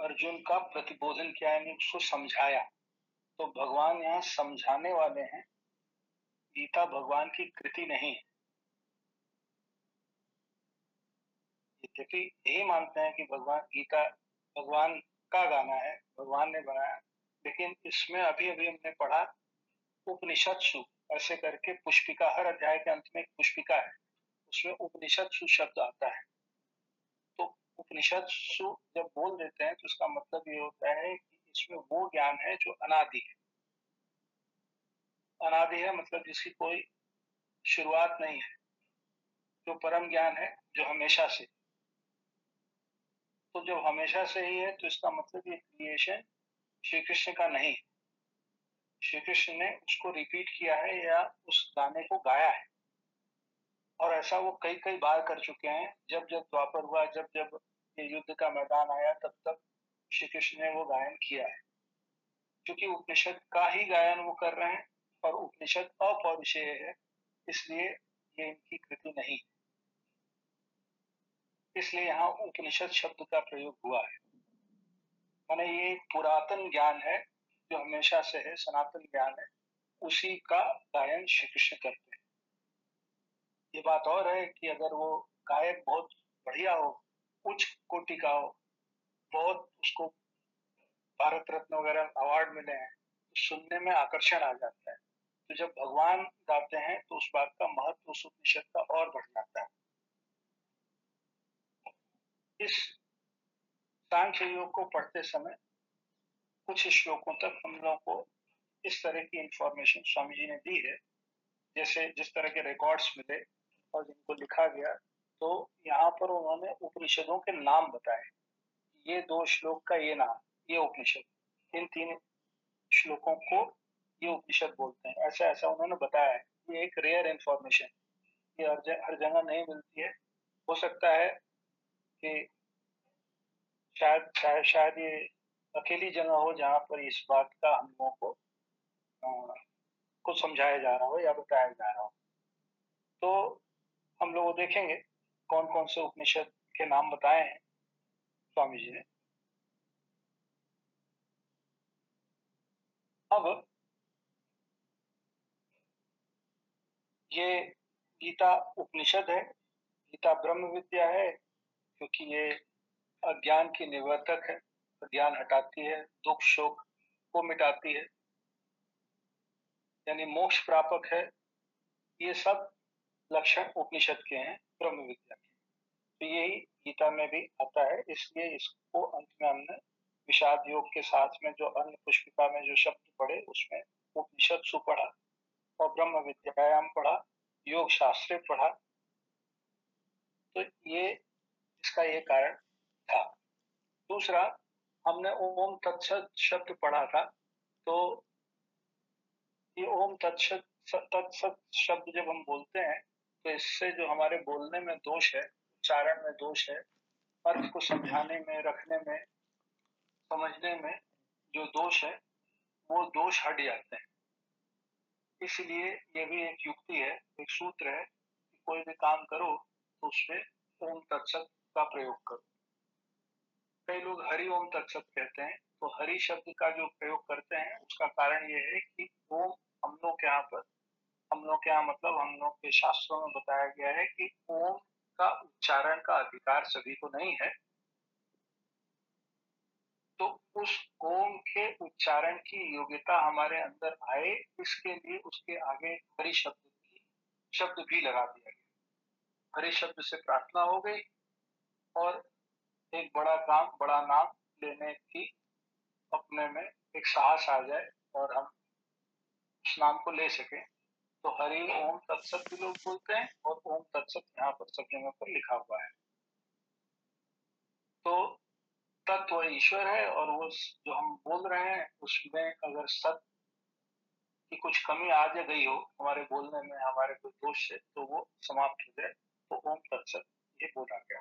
अर्जुन का प्रतिबोधन किया, यानी उसको समझाया। तो भगवान यहाँ समझाने वाले हैं, गीता भगवान की कृति नहीं है। यद्यपि यही मानते हैं कि भगवान गीता भगवान का गाना है, भगवान ने बनाया, लेकिन इसमें अभी अभी हमने पढ़ा उपनिषत्सु ऐसे करके पुष्पिका, हर अध्याय के अंत में एक पुष्पिका है, उसमें उपनिषत्सु शब्द आता है। तो उपनिषत्सु जब बोल देते हैं तो उसका मतलब ये होता है कि इसमें वो ज्ञान है जो अनादि है। अनादि है मतलब जिसकी कोई शुरुआत नहीं है, जो परम ज्ञान है, जो हमेशा से। तो जब हमेशा से ही है तो इसका मतलब ये क्रिएशन श्री कृष्ण का नहीं, श्री कृष्ण ने उसको रिपीट किया है या उस गाने को गाया है। और ऐसा वो कई कई बार कर चुके हैं। जब जब द्वापर हुआ, जब जब ये युद्ध का मैदान आया, तब तब श्री कृष्ण ने वो गायन किया है। क्योंकि उपनिषद का ही गायन वो कर रहे हैं और उपनिषद अपौरुषेय है, इसलिए ये इनकी कृति नहीं। इसलिए यहाँ उपनिषद शब्द का प्रयोग हुआ है। माने ये पुरातन ज्ञान है जो हमेशा से है, सनातन ज्ञान है, उसी का गायन श्री कृष्ण करते हैं। ये बात और है कि अगर वो गायक बहुत बढ़िया हो, उच्च कोटि का हो, बहुत उसको भारत रत्न वगैरह अवार्ड मिले हैं, तो सुनने में आकर्षण आ जाता है। तो जब भगवान गाते हैं तो उस बात का महत्व उस उपनिषद का और बढ़ जाता है। इस सांख्य योग को पढ़ते समय कुछ श्लोकों तक हम लोगों को इस तरह की इंफॉर्मेशन स्वामी जी ने दी है, जैसे जिस तरह के रिकॉर्ड्स मिले और जिनको लिखा गया। तो यहाँ पर उन्होंने उपनिषदों के नाम बताए, ये 2 श्लोक का ये नाम, ये उपनिषद, इन 3 श्लोकों को ये उपनिषद बोलते हैं, ऐसा ऐसा उन्होंने बताया है। ये एक रेयर इंफॉर्मेशन, ये हर जगह नहीं मिलती है। हो सकता है कि शायद ये अकेली जगह हो जहाँ पर इस बात का हम लोगों को समझाया जा रहा हो या बताया जा रहा हो। तो हम लोग देखेंगे कौन कौन से उपनिषद के नाम बताए हैं स्वामी जी ने। अब ये गीता उपनिषद है, गीता ब्रह्म विद्या है, क्योंकि ये अज्ञान की निवर्तक है, अज्ञान हटाती है, दुख शोक को मिटाती है, यानी मोक्ष प्रापक है। ये सब लक्षण उपनिषद के हैं ब्रह्म विद्या के। तो यही गीता में भी आता है, इसलिए इसको अंत में हमने विषाद योग के साथ में जो अन्य पुष्पिका में जो शब्द पढ़े उसमें उपनिषद सु पढ़ा और ब्रह्म विद्यायाम पढ़ा, योग शास्त्र पढ़ा। तो ये इसका ये कारण था। दूसरा, हमने ओम तत्सत शब्द पढ़ा था। तो ये ओम तत्सत शब्द जब हम बोलते हैं तो इससे जो हमारे बोलने में दोष है, उच्चारण में दोष है, अर्थ को समझाने में, रखने में, समझने में जो दोष है, वो दोष हट जाते हैं। इसलिए ये भी एक युक्ति है, एक सूत्र है कि कोई भी काम करो तो उसमें ओम तत्सत का प्रयोग करो। कई लोग हरि ओम तत्सत कहते हैं, तो हरि शब्द का जो प्रयोग करते हैं उसका कारण ये है कि ओम हम लोग के यहाँ पर, हम लोग के यहाँ मतलब हम लोग के शास्त्रों में बताया गया है कि ओम का उच्चारण का अधिकार सभी को नहीं है। तो उस ओम के उच्चारण की योग्यता हमारे अंदर आए, इसके लिए उसके आगे हरि शब्द भी लगा दिया गया। हरि शब्द से प्रार्थना हो गई और एक बड़ा काम, बड़ा नाम लेने की अपने में एक साहस आ जाए और हम उस नाम को ले सके। तो हरि ओम तत्सत भी लोग बोलते हैं और ओम तत्सत यहाँ पर सब जगह पर लिखा हुआ है। तो तत्व ईश्वर है और वो जो हम बोल रहे हैं उसमें अगर सत की कुछ कमी आ गई हो हमारे बोलने में, हमारे कोई दोष से, तो वो समाप्त हो जाए। तो ओम तत्सत ये बोला गया।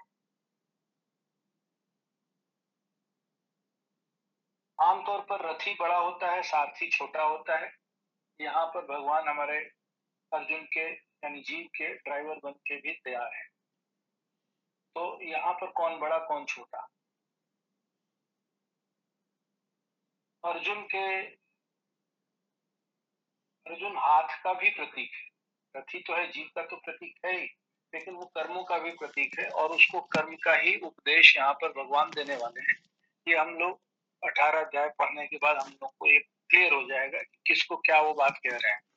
आमतौर पर रथी बड़ा होता है, सारथी छोटा होता है। यहाँ पर भगवान हमारे अर्जुन के यानी जीव के ड्राइवर बन के भी तैयार है। तो यहाँ पर कौन बड़ा कौन छोटा, अर्जुन के अर्जुन हाथ का भी प्रतीक है। रथी तो है, जीव का तो प्रतीक है ही, लेकिन वो कर्मों का भी प्रतीक है और उसको कर्म का ही उपदेश यहाँ पर भगवान देने वाले हैं। ये हम लोग 18 अध्याय पढ़ने के बाद हम लोग को एक क्लियर हो जाएगा कि किसको क्या वो बात कह रहे हैं।